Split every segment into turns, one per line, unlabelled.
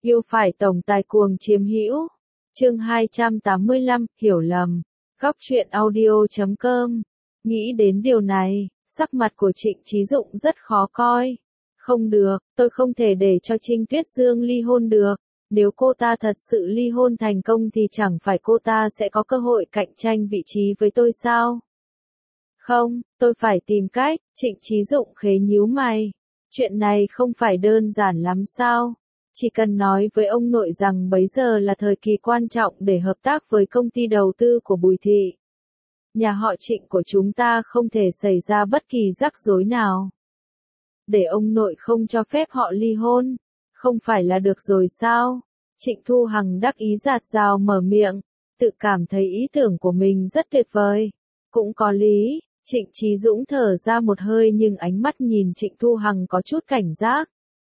Yêu phải tổng tài cuồng chiếm hữu. Chương 285, hiểu lầm. Góc truyện audio.com. Nghĩ đến điều này, sắc mặt của Trịnh Chí Dụng rất khó coi. Không được, tôi không thể để cho Trinh Tuyết Dương ly hôn được. Nếu cô ta thật sự ly hôn thành công thì chẳng phải cô ta sẽ có cơ hội cạnh tranh vị trí với tôi sao? Không, tôi phải tìm cách. Trịnh Chí Dụng khế nhíu mày. Chuyện này không phải đơn giản lắm sao? Chỉ cần nói với ông nội rằng bấy giờ là thời kỳ quan trọng để hợp tác với công ty đầu tư của Bùi Thị. Nhà họ Trịnh của chúng ta không thể xảy ra bất kỳ rắc rối nào. Để ông nội không cho phép họ ly hôn, không phải là được rồi sao? Trịnh Thu Hằng đắc ý rạt rào mở miệng, tự cảm thấy ý tưởng của mình rất tuyệt vời. Cũng có lý, Trịnh Chí Dũng thở ra một hơi nhưng ánh mắt nhìn Trịnh Thu Hằng có chút cảnh giác.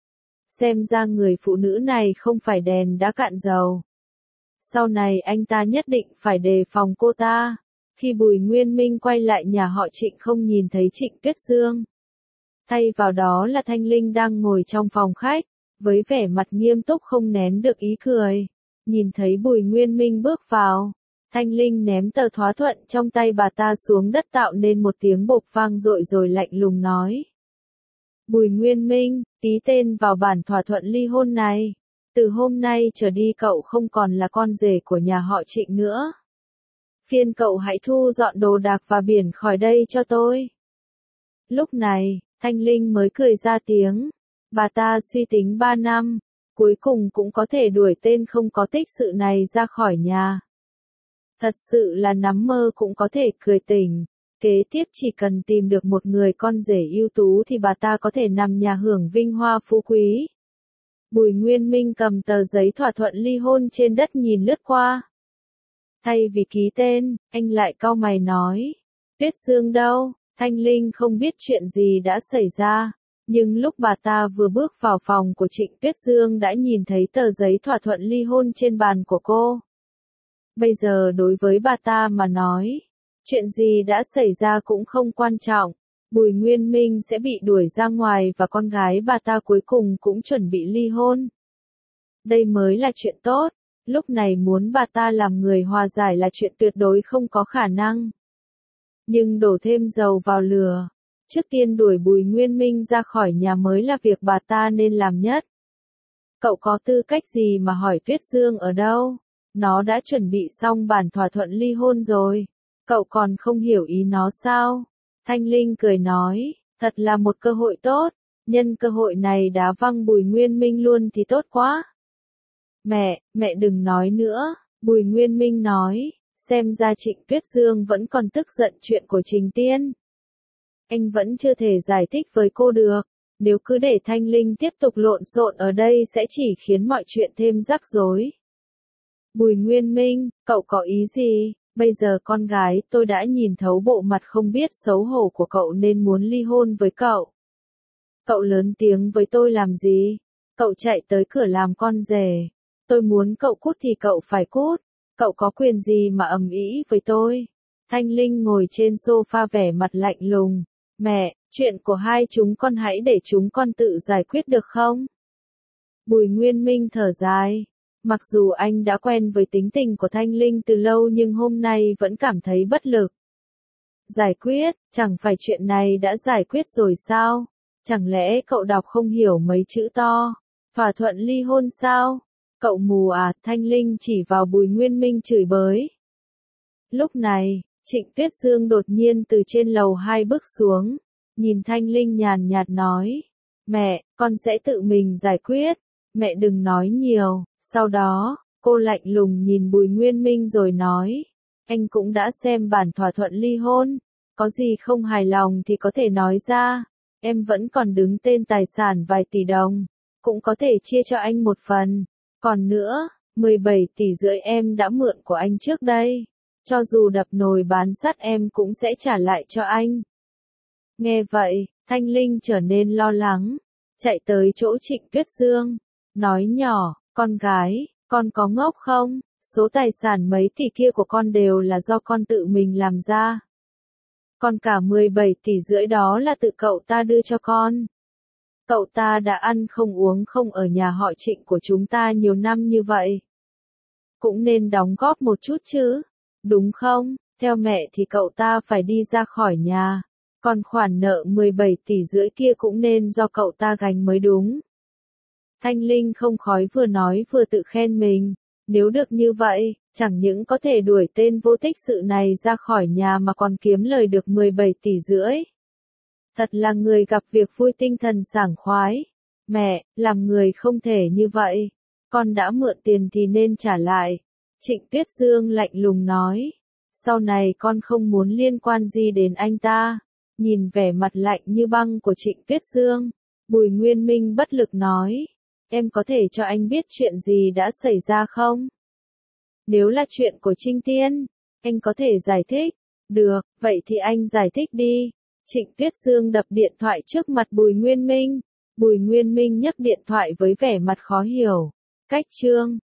Xem ra người phụ nữ này không phải đèn đã cạn dầu. Sau này anh ta nhất định phải đề phòng cô ta. Khi Bùi Nguyên Minh quay lại nhà họ Trịnh không nhìn thấy Trịnh Tuyết Dương. Thay vào đó là Thanh Linh đang ngồi trong phòng khách, với vẻ mặt nghiêm túc không nén được ý cười. Nhìn thấy Bùi Nguyên Minh bước vào, Thanh Linh ném tờ thỏa thuận trong tay bà ta xuống đất tạo nên một tiếng bộp vang dội rồi lạnh lùng nói. Bùi Nguyên Minh, ký tên vào bản thỏa thuận ly hôn này. Từ hôm nay trở đi cậu không còn là con rể của nhà họ Trịnh nữa. Phiền cậu hãy thu dọn đồ đạc và biển khỏi đây cho tôi. Lúc này, Thanh Linh mới cười ra tiếng. Bà ta suy tính 3 năm, cuối cùng cũng có thể đuổi tên không có tích sự này ra khỏi nhà. Thật sự là nằm mơ cũng có thể cười tỉnh. Kế tiếp chỉ cần tìm được một người con rể ưu tú thì bà ta có thể nằm nhà hưởng vinh hoa phú quý. Bùi Nguyên Minh cầm tờ giấy thỏa thuận ly hôn trên đất nhìn lướt qua. Thay vì ký tên, anh lại cau mày nói. Tuyết Dương đâu? Thanh Linh không biết chuyện gì đã xảy ra. Nhưng lúc bà ta vừa bước vào phòng của Trịnh Tuyết Dương đã nhìn thấy tờ giấy thỏa thuận ly hôn trên bàn của cô. Bây giờ đối với bà ta mà nói, chuyện gì đã xảy ra cũng không quan trọng. Bùi Nguyên Minh sẽ bị đuổi ra ngoài và con gái bà ta cuối cùng cũng chuẩn bị ly hôn. Đây mới là chuyện tốt. Lúc này muốn bà ta làm người hòa giải là chuyện tuyệt đối không có khả năng. Nhưng đổ thêm dầu vào lửa. Trước tiên đuổi Bùi Nguyên Minh ra khỏi nhà mới là việc bà ta nên làm nhất. Cậu có tư cách gì mà hỏi Tuyết Dương ở đâu? Nó đã chuẩn bị xong bản thỏa thuận ly hôn rồi. Cậu còn không hiểu ý nó sao? Thanh Linh cười nói, thật là một cơ hội tốt. Nhân cơ hội này đá văng Bùi Nguyên Minh luôn thì tốt quá. Mẹ đừng nói nữa. Bùi Nguyên Minh nói, xem ra Trịnh Tuyết Dương vẫn còn tức giận chuyện của Trình Tiên. Anh vẫn chưa thể giải thích với cô được. Nếu cứ để Thanh Linh tiếp tục lộn xộn ở đây sẽ chỉ khiến mọi chuyện thêm rắc rối. Bùi Nguyên Minh, cậu có ý gì? Bây giờ con gái tôi đã nhìn thấu bộ mặt không biết xấu hổ của cậu nên muốn ly hôn với cậu. Cậu lớn tiếng với tôi làm gì? Cậu chạy tới cửa làm con rể. Tôi muốn cậu cút thì cậu phải cút. Cậu có quyền gì mà ầm ĩ với tôi? Thanh Linh ngồi trên sofa vẻ mặt lạnh lùng. Mẹ, chuyện của hai chúng con hãy để chúng con tự giải quyết được không? Bùi Nguyên Minh thở dài. Mặc dù anh đã quen với tính tình của Thanh Linh từ lâu nhưng hôm nay vẫn cảm thấy bất lực. Giải quyết, chẳng phải chuyện này đã giải quyết rồi sao? Chẳng lẽ cậu đọc không hiểu mấy chữ to? Thỏa thuận ly hôn sao? Cậu mù à? Thanh Linh chỉ vào Bùi Nguyên Minh chửi bới. Lúc này, Trịnh Tuyết Dương đột nhiên từ trên lầu 2 bước xuống, nhìn Thanh Linh nhàn nhạt nói. Mẹ, con sẽ tự mình giải quyết. Mẹ đừng nói nhiều. Sau đó, cô lạnh lùng nhìn Bùi Nguyên Minh rồi nói. Anh cũng đã xem bản thỏa thuận ly hôn. Có gì không hài lòng thì có thể nói ra. Em vẫn còn đứng tên tài sản vài tỷ đồng. Cũng có thể chia cho anh một phần. Còn nữa, 17,5 tỷ em đã mượn của anh trước đây. Cho dù đập nồi bán sắt em cũng sẽ trả lại cho anh. Nghe vậy, Thanh Linh trở nên lo lắng. Chạy tới chỗ Trịnh Tuyết Dương. Nói nhỏ, con gái, con có ngốc không? Số tài sản mấy tỷ kia của con đều là do con tự mình làm ra. Còn cả 17,5 tỷ đó là tự cậu ta đưa cho con. Cậu ta đã ăn không uống không ở nhà họ Trịnh của chúng ta nhiều năm như vậy. Cũng nên đóng góp một chút chứ, đúng không? Theo mẹ thì cậu ta phải đi ra khỏi nhà. Còn khoản nợ 17,5 tỷ kia cũng nên do cậu ta gánh mới đúng. Thanh Linh không khói vừa nói vừa tự khen mình. Nếu được như vậy, chẳng những có thể đuổi tên vô tích sự này ra khỏi nhà mà còn kiếm lời được 17,5 tỷ. Thật là người gặp việc vui tinh thần sảng khoái. Mẹ, làm người không thể như vậy. Con đã mượn tiền thì nên trả lại. Trịnh Tuyết Dương lạnh lùng nói. Sau này con không muốn liên quan gì đến anh ta. Nhìn vẻ mặt lạnh như băng của Trịnh Tuyết Dương, Bùi Nguyên Minh bất lực nói. Em có thể cho anh biết chuyện gì đã xảy ra không? Nếu là chuyện của Trinh Tiên, anh có thể giải thích. Được, vậy thì anh giải thích đi. Trịnh Tuyết Dương đập điện thoại trước mặt Bùi Nguyên Minh. Bùi Nguyên Minh nhấc điện thoại với vẻ mặt khó hiểu. Cách chương